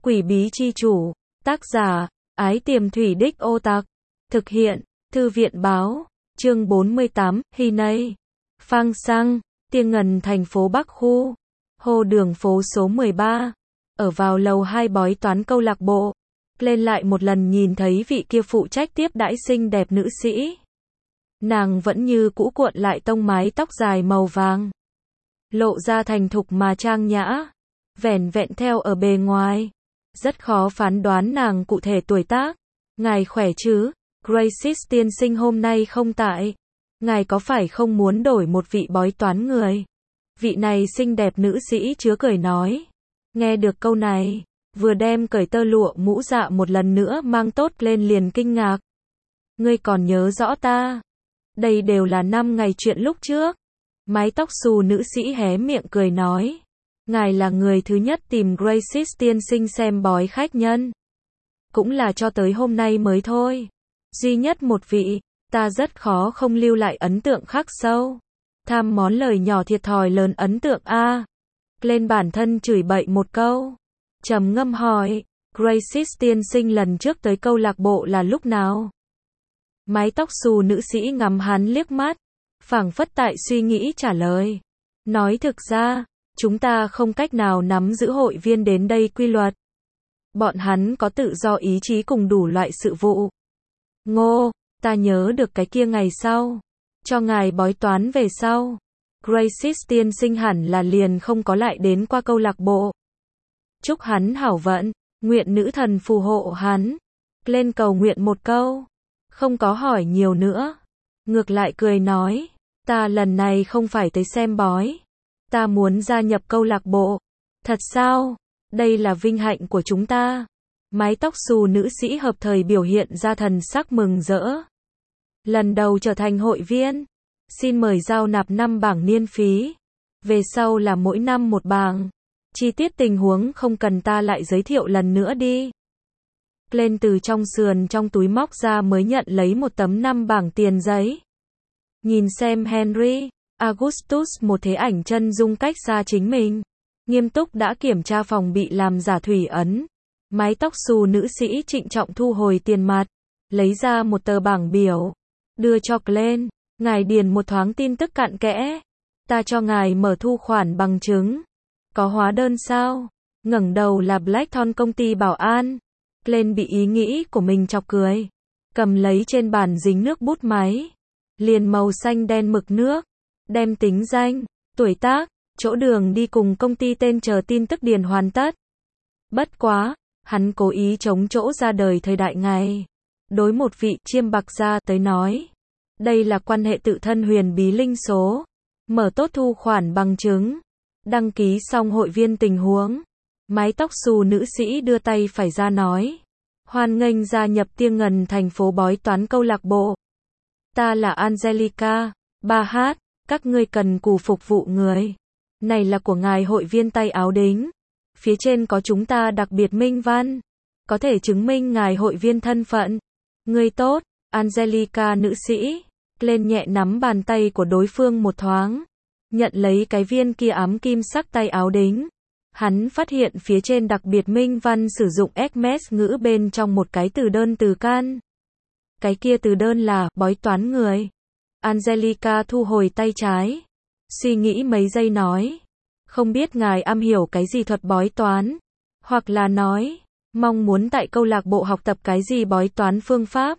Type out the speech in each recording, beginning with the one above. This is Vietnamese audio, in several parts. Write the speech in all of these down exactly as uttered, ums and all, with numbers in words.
Quỷ bí chi chủ, tác giả, Ái Tiềm Thủy Đích Ô Tạc, thực hiện, Thư viện báo, chương bốn mươi tám, Hy Nay, Phang Sang, Tiên Ngần thành phố Bắc Khu, Hồ Đường phố số mười ba, ở vào lầu hai bói toán câu lạc bộ, lên lại một lần nhìn thấy vị kia phụ trách tiếp đãi xinh đẹp nữ sĩ. Nàng vẫn như cũ cuộn lại tông mái tóc dài màu vàng, lộ ra thành thục mà trang nhã, vẻn vẹn theo ở bề ngoài, rất khó phán đoán nàng cụ thể tuổi tác. Ngài khỏe chứ? Gracie tiên sinh hôm nay không tại. Ngài có phải không muốn đổi một vị bói toán người? Vị này xinh đẹp nữ sĩ chứa cười nói. Nghe được câu này, vừa đem cởi tơ lụa mũ dạ một lần nữa mang tốt lên liền kinh ngạc. Ngươi còn nhớ rõ ta? Đây đều là năm ngày chuyện lúc trước. Mái tóc xù nữ sĩ hé miệng cười nói. Ngài là người thứ nhất tìm Gracie tiên sinh xem bói khách nhân. Cũng là cho tới hôm nay mới thôi. Duy nhất một vị, ta rất khó không lưu lại ấn tượng khắc sâu. Tham món lời nhỏ thiệt thòi lớn ấn tượng a. Lên bản thân chửi bậy một câu. Trầm ngâm hỏi, Gracie tiên sinh lần trước tới câu lạc bộ là lúc nào? Mái tóc xù nữ sĩ ngắm hắn liếc mắt, phảng phất tại suy nghĩ trả lời. Nói thực ra, chúng ta không cách nào nắm giữ hội viên đến đây quy luật. Bọn hắn có tự do ý chí cùng đủ loại sự vụ. Ngô, ta nhớ được cái kia ngày sau. Cho ngài bói toán về sau. Gracie tiên sinh hẳn là liền không có lại đến qua câu lạc bộ. Chúc hắn hảo vận, nguyện nữ thần phù hộ hắn. Lên cầu nguyện một câu. Không có hỏi nhiều nữa. Ngược lại cười nói, ta lần này không phải tới xem bói. Ta muốn gia nhập câu lạc bộ. Thật sao? Đây là vinh hạnh của chúng ta. Mái tóc xù nữ sĩ hợp thời biểu hiện ra thần sắc mừng rỡ. Lần đầu trở thành hội viên. Xin mời giao nạp năm bảng niên phí. Về sau là mỗi năm một bảng. Chi tiết tình huống không cần ta lại giới thiệu lần nữa đi. Lên từ trong sườn trong túi móc ra mới nhận lấy một tấm năm bảng tiền giấy. Nhìn xem Henry, Augustus một thế ảnh chân dung cách xa chính mình. Nghiêm túc đã kiểm tra phòng bị làm giả thủy ấn. Mái tóc xù nữ sĩ trịnh trọng thu hồi tiền mặt. Lấy ra một tờ bảng biểu. Đưa cho Glenn. Ngài điền một thoáng tin tức cặn kẽ. Ta cho ngài mở thu khoản bằng chứng. Có hóa đơn sao? Ngẩng đầu là Blackthorn công ty bảo an. Glenn bị ý nghĩ của mình chọc cười. Cầm lấy trên bàn dính nước bút máy. Liền màu xanh đen mực nước. Đem tính danh, tuổi tác, chỗ đường đi cùng công ty tên chờ tin tức điền hoàn tất. Bất quá, hắn cố ý chống chỗ ra đời thời đại ngày. Đối một vị chiêm bạc gia tới nói. Đây là quan hệ tự thân huyền bí linh số. Mở tốt thu khoản bằng chứng. Đăng ký xong hội viên tình huống. Mái tóc xù nữ sĩ đưa tay phải ra nói. Hoan nghênh gia nhập Tiên Ngần thành phố bói toán câu lạc bộ. Ta là Angelica, ba hát, các ngươi cần cù phục vụ người. Này là của ngài hội viên tay áo đính. Phía trên có chúng ta đặc biệt minh văn. Có thể chứng minh ngài hội viên thân phận. Ngươi tốt, Angelica nữ sĩ. Lên nhẹ nắm bàn tay của đối phương một thoáng. Nhận lấy cái viên kia ám kim sắc tay áo đính. Hắn phát hiện phía trên đặc biệt minh văn sử dụng Hermes ngữ bên trong một cái từ đơn từ can. Cái kia từ đơn là bói toán người. Angelica thu hồi tay trái. Suy nghĩ mấy giây nói. Không biết ngài am hiểu cái gì thuật bói toán. Hoặc là nói, mong muốn tại câu lạc bộ học tập cái gì bói toán phương pháp.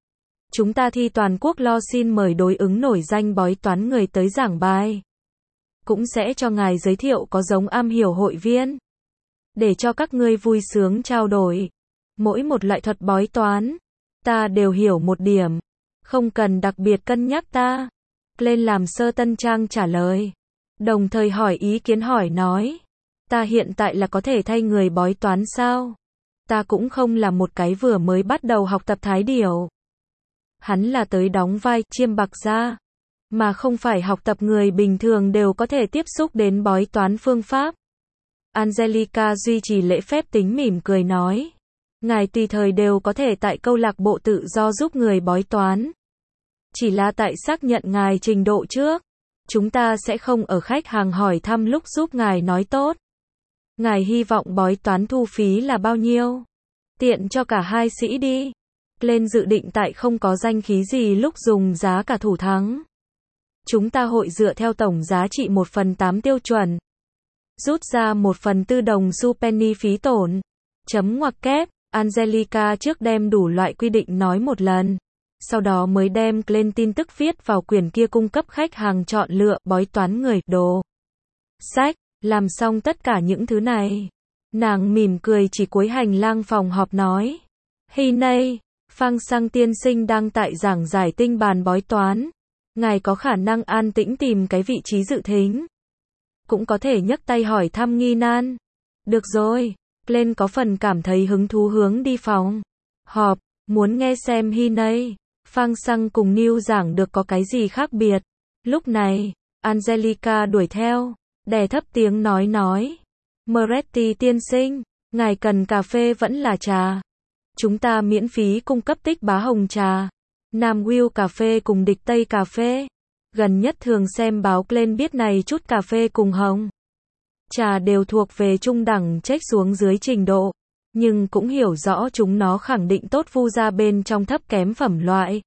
Chúng ta thi toàn quốc lo xin mời đối ứng nổi danh bói toán người tới giảng bài. Cũng sẽ cho ngài giới thiệu có giống am hiểu hội viên. Để cho các ngươi vui sướng trao đổi. Mỗi một loại thuật bói toán. Ta đều hiểu một điểm. Không cần đặc biệt cân nhắc ta. Lên làm sơ tân trang trả lời. Đồng thời hỏi ý kiến hỏi nói. Ta hiện tại là có thể thay người bói toán sao? Ta cũng không là một cái vừa mới bắt đầu học tập thái điểu. Hắn là tới đóng vai chiêm bạc gia. Mà không phải học tập người bình thường đều có thể tiếp xúc đến bói toán phương pháp. Angelica duy trì lễ phép tính mỉm cười nói. Ngài tùy thời đều có thể tại câu lạc bộ tự do giúp người bói toán. Chỉ là tại xác nhận ngài trình độ trước. Chúng ta sẽ không ở khách hàng hỏi thăm lúc giúp ngài nói tốt. Ngài hy vọng bói toán thu phí là bao nhiêu? Tiện cho cả hai sĩ đi. Lên dự định tại không có danh khí gì lúc dùng giá cả thủ thắng. Chúng ta hội dựa theo tổng giá trị một phần tám tiêu chuẩn. Rút ra một phần tư đồng xu penny phí tổn. Chấm ngoặc kép, Angelica trước đem đủ loại quy định nói một lần. Sau đó mới đem lên tin tức viết vào quyển kia cung cấp khách hàng chọn lựa bói toán người, đồ, sách. Làm xong tất cả những thứ này. Nàng mỉm cười chỉ cuối hành lang phòng họp nói. Hi nay, Phang Sang tiên sinh đang tại giảng giải tinh bàn bói toán. Ngài có khả năng an tĩnh tìm cái vị trí dự thính. Cũng có thể nhấc tay hỏi thăm nghi nan. Được rồi, lên có phần cảm thấy hứng thú hướng đi phòng họp, muốn nghe xem hi nay, Phang Sang cùng Neil giảng được có cái gì khác biệt. Lúc này, Angelica đuổi theo, đè thấp tiếng nói nói. Moretti tiên sinh, ngài cần cà phê vẫn là trà? Chúng ta miễn phí cung cấp tích bá hồng trà, Nam Will cà phê cùng địch Tây cà phê. Gần nhất thường xem báo lên biết này chút cà phê cùng hồng trà đều thuộc về trung đẳng trách xuống dưới trình độ, nhưng cũng hiểu rõ chúng nó khẳng định tốt vu ra bên trong thấp kém phẩm loại.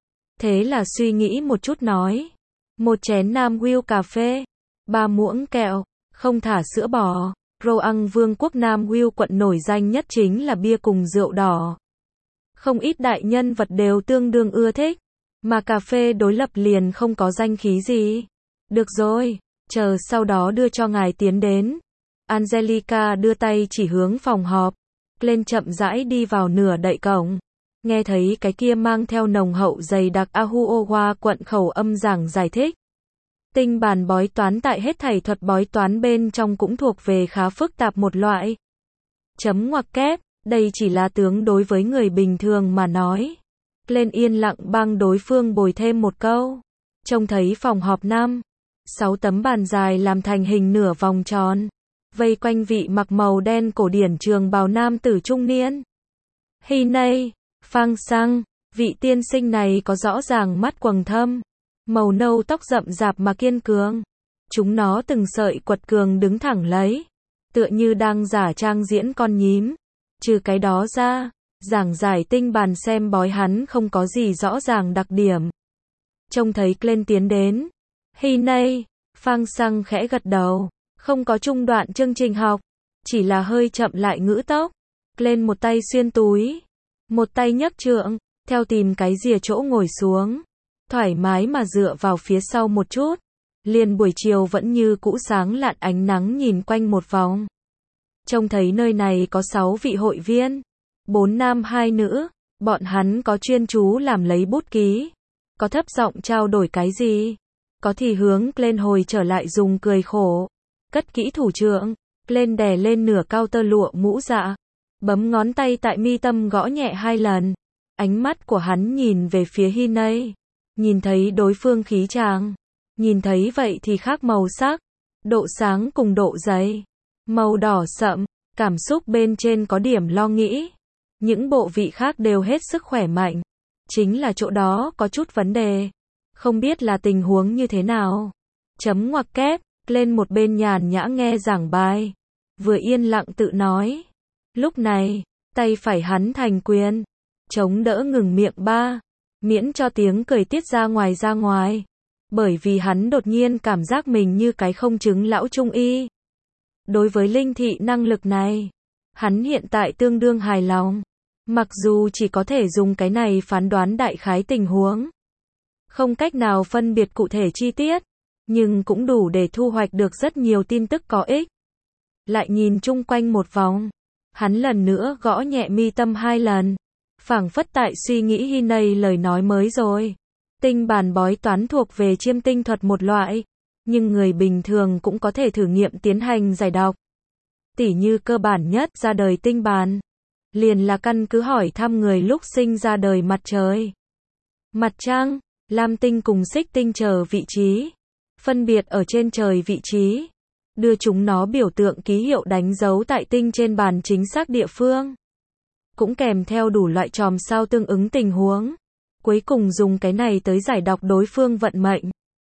Thế là suy nghĩ một chút nói. Một chén Nam Will cà phê, ba muỗng kẹo, không thả sữa bò. Roang Vương quốc Nam Will quận nổi danh nhất chính là bia cùng rượu đỏ. Không ít đại nhân vật đều tương đương ưa thích, mà cà phê đối lập liền không có danh khí gì. Được rồi, chờ sau đó đưa cho ngài tiến đến. Angelica đưa tay chỉ hướng phòng họp, lên chậm rãi đi vào nửa đậy cổng. Nghe thấy cái kia mang theo nồng hậu dày đặc Ahuowa quận khẩu âm giảng giải thích. Tinh bàn bói toán tại hết thảy thuật bói toán bên trong cũng thuộc về khá phức tạp một loại. Chấm ngoặc kép, đây chỉ là tướng đối với người bình thường mà nói. Lên yên lặng băng đối phương bồi thêm một câu. Trông thấy phòng họp năm, sáu tấm bàn dài làm thành hình nửa vòng tròn. Vây quanh vị mặc màu đen cổ điển trường bào nam tử trung niên. Hi nay, Phang Sang, vị tiên sinh này có rõ ràng mắt quầng thâm. Màu nâu tóc rậm rạp mà kiên cường. Chúng nó từng sợi quật cường đứng thẳng lấy. Tựa như đang giả trang diễn con nhím. Trừ cái đó ra, giảng giải tinh bàn xem bói hắn không có gì rõ ràng đặc điểm. Trông thấy Glenn tiến đến. Hi nay, Phang Sang khẽ gật đầu. Không có trung đoạn chương trình học. Chỉ là hơi chậm lại ngữ tốc. Glenn một tay xuyên túi. Một tay nhấc trượng. Theo tìm cái rìa chỗ ngồi xuống. Thoải mái mà dựa vào phía sau một chút. Liền buổi chiều vẫn như cũ sáng lạn ánh nắng nhìn quanh một vòng. Trông thấy nơi này có sáu vị hội viên. Bốn nam hai nữ. Bọn hắn có chuyên chú làm lấy bút ký. Có thấp giọng trao đổi cái gì. Có thì hướng lên hồi trở lại dùng cười khổ. Cất kỹ thủ trượng. Lên đè lên nửa cao tơ lụa mũ dạ. Bấm ngón tay tại mi tâm gõ nhẹ hai lần. Ánh mắt của hắn nhìn về phía Hi nay. Nhìn thấy đối phương khí tràng. Nhìn thấy vậy thì khác màu sắc. Độ sáng cùng độ dày. Màu đỏ sậm. Cảm xúc bên trên có điểm lo nghĩ. Những bộ vị khác đều hết sức khỏe mạnh. Chính là chỗ đó có chút vấn đề. Không biết là tình huống như thế nào. Chấm ngoặc kép. Lên một bên nhàn nhã nghe giảng bài. Vừa yên lặng tự nói. Lúc này, tay phải hắn thành quyền. Chống đỡ ngừng miệng ba. Miễn cho tiếng cười tiết ra ngoài ra ngoài. Bởi vì hắn đột nhiên cảm giác mình như cái không chứng lão trung y. Đối với linh thị năng lực này, hắn hiện tại tương đương hài lòng. Mặc dù chỉ có thể dùng cái này phán đoán đại khái tình huống. Không cách nào phân biệt cụ thể chi tiết. Nhưng cũng đủ để thu hoạch được rất nhiều tin tức có ích. Lại nhìn chung quanh một vòng. Hắn lần nữa gõ nhẹ mi tâm hai lần. Phảng phất tại suy nghĩ Hi nay lời nói mới rồi. Tinh bàn bói toán thuộc về chiêm tinh thuật một loại. Nhưng người bình thường cũng có thể thử nghiệm tiến hành giải đọc. Tỉ như cơ bản nhất ra đời tinh bàn. Liền là căn cứ hỏi thăm người lúc sinh ra đời mặt trời. Mặt trăng, lam tinh cùng xích tinh chờ vị trí. Phân biệt ở trên trời vị trí. Đưa chúng nó biểu tượng ký hiệu đánh dấu tại tinh trên bàn chính xác địa phương. Cũng kèm theo đủ loại chòm sao tương ứng tình huống. Cuối cùng dùng cái này tới giải đọc đối phương vận mệnh.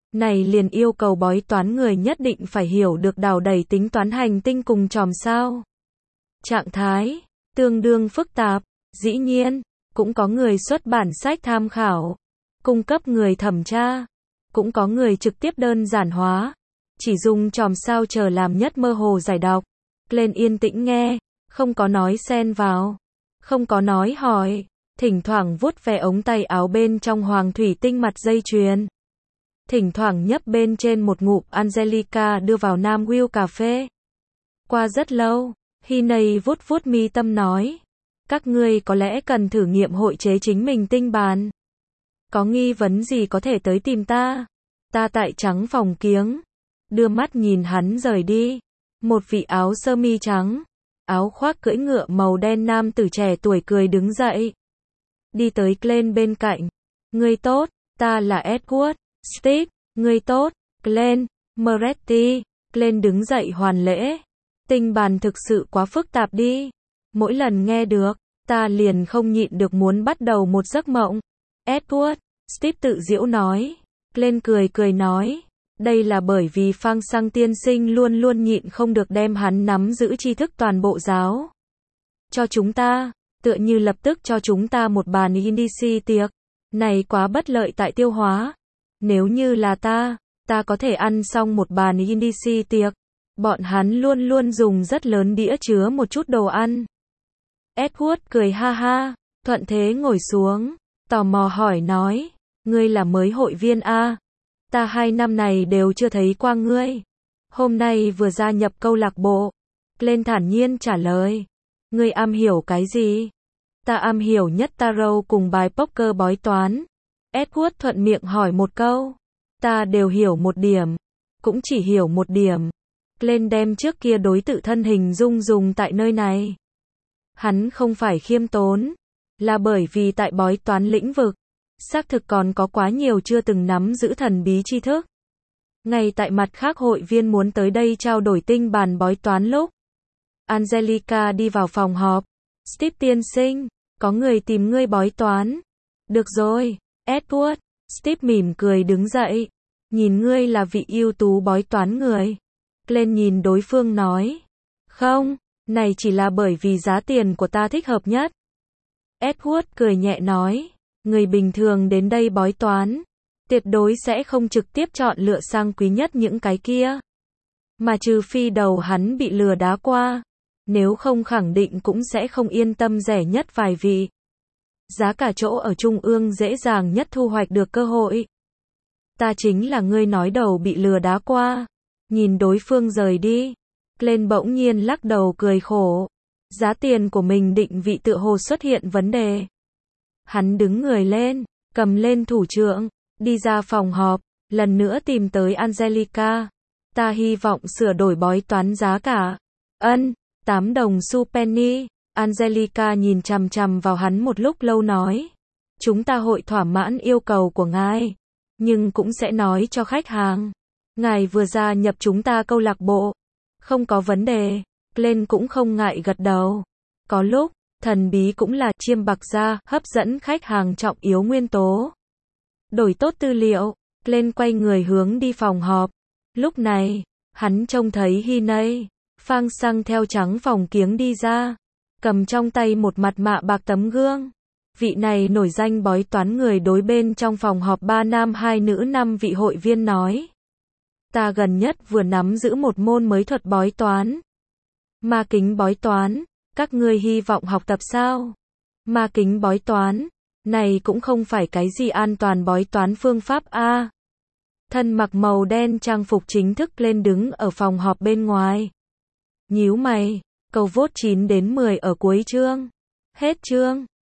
Này liền yêu cầu bói toán người nhất định phải hiểu được đào đẩy tính toán hành tinh cùng chòm sao. Trạng thái, tương đương phức tạp, dĩ nhiên, cũng có người xuất bản sách tham khảo, cung cấp người thẩm tra, cũng có người trực tiếp đơn giản hóa, chỉ dùng chòm sao chờ làm nhất mơ hồ giải đọc. Lên yên tĩnh nghe, không có nói xen vào, không có nói hỏi, thỉnh thoảng vuốt ve ống tay áo bên trong hoàng thủy tinh mặt dây chuyền. Thỉnh thoảng nhấp bên trên một ngụm Angelica đưa vào Nam Will cà phê. Qua rất lâu, Hinay vuốt vuốt mi tâm nói, các ngươi có lẽ cần thử nghiệm hội chế chính mình tinh bàn. Có nghi vấn gì có thể tới tìm ta. Ta tại trắng phòng kiếng, đưa mắt nhìn hắn rời đi. Một vị áo sơ mi trắng, áo khoác cưỡi ngựa màu đen nam tử trẻ tuổi cười đứng dậy. Đi tới Glenn bên cạnh. Ngươi tốt, ta là Edward. Steve, ngươi tốt, Glenn, Moretti. Glenn đứng dậy hoàn lễ. Tinh bàn thực sự quá phức tạp đi. Mỗi lần nghe được, ta liền không nhịn được muốn bắt đầu một giấc mộng. Edward, Steve tự giễu nói. Glenn cười cười nói. Đây là bởi vì Phang Sang tiên sinh luôn luôn nhịn không được đem hắn nắm giữ tri thức toàn bộ giáo. Cho chúng ta, tựa như lập tức cho chúng ta một bàn indici tiệc. Này quá bất lợi tại tiêu hóa. Nếu như là ta, ta có thể ăn xong một bàn indici tiệc. Bọn hắn luôn luôn dùng rất lớn đĩa chứa một chút đồ ăn. Edward cười ha ha, thuận thế ngồi xuống, tò mò hỏi nói, ngươi là mới hội viên a? Ta hai năm này đều chưa thấy qua ngươi. Hôm nay vừa gia nhập câu lạc bộ. Glenn thản nhiên trả lời. Ngươi am hiểu cái gì? Ta am hiểu nhất tarot cùng bài poker bói toán. Edward thuận miệng hỏi một câu. Ta đều hiểu một điểm. Cũng chỉ hiểu một điểm. Glenn đem trước kia đối tự thân hình dung dùng tại nơi này. Hắn không phải khiêm tốn. Là bởi vì tại bói toán lĩnh vực. Xác thực còn có quá nhiều chưa từng nắm giữ thần bí tri thức. Ngay tại mặt khác hội viên muốn tới đây trao đổi tinh bàn bói toán lúc. Angelica đi vào phòng họp. Steve tiên sinh, có người tìm ngươi bói toán. Được rồi, Edward. Steve mỉm cười đứng dậy. Nhìn ngươi là vị ưu tú bói toán người. Glenn nhìn đối phương nói. Không, này chỉ là bởi vì giá tiền của ta thích hợp nhất. Edward cười nhẹ nói. Người bình thường đến đây bói toán, tuyệt đối sẽ không trực tiếp chọn lựa sang quý nhất những cái kia. Mà trừ phi đầu hắn bị lừa đá qua, nếu không khẳng định cũng sẽ không yên tâm rẻ nhất vài vị. Giá cả chỗ ở trung ương dễ dàng nhất thu hoạch được cơ hội. Ta chính là ngươi nói đầu bị lừa đá qua. Nhìn đối phương rời đi, Glenn bỗng nhiên lắc đầu cười khổ. Giá tiền của mình định vị tựa hồ xuất hiện vấn đề. Hắn đứng người lên, cầm lên thủ trượng, đi ra phòng họp, lần nữa tìm tới Angelica. Ta hy vọng sửa đổi bói toán giá cả. Ân, tám đồng xu penny. Angelica nhìn chằm chằm vào hắn một lúc lâu nói. Chúng ta hội thỏa mãn yêu cầu của ngài. Nhưng cũng sẽ nói cho khách hàng. Ngài vừa gia nhập chúng ta câu lạc bộ. Không có vấn đề. Glenn cũng không ngại gật đầu. Có lúc, thần bí cũng là chiêm bạc gia, hấp dẫn khách hàng trọng yếu nguyên tố. Đổi tốt tư liệu, Glenn quay người hướng đi phòng họp. Lúc này, hắn trông thấy Hinay, Phang Sang theo trắng phòng kiếng đi ra, cầm trong tay một mặt mạ bạc tấm gương. Vị này nổi danh bói toán người đối bên trong phòng họp ba nam hai nữ năm vị hội viên nói. Ta gần nhất vừa nắm giữ một môn mới thuật bói toán. Ma kính bói toán. Các ngươi hy vọng học tập sao? Ma kính bói toán, này cũng không phải cái gì an toàn bói toán phương pháp a. Thân mặc màu đen trang phục chính thức lên đứng ở phòng họp bên ngoài. Nhíu mày, câu vote chín đến mười ở cuối chương. Hết chương.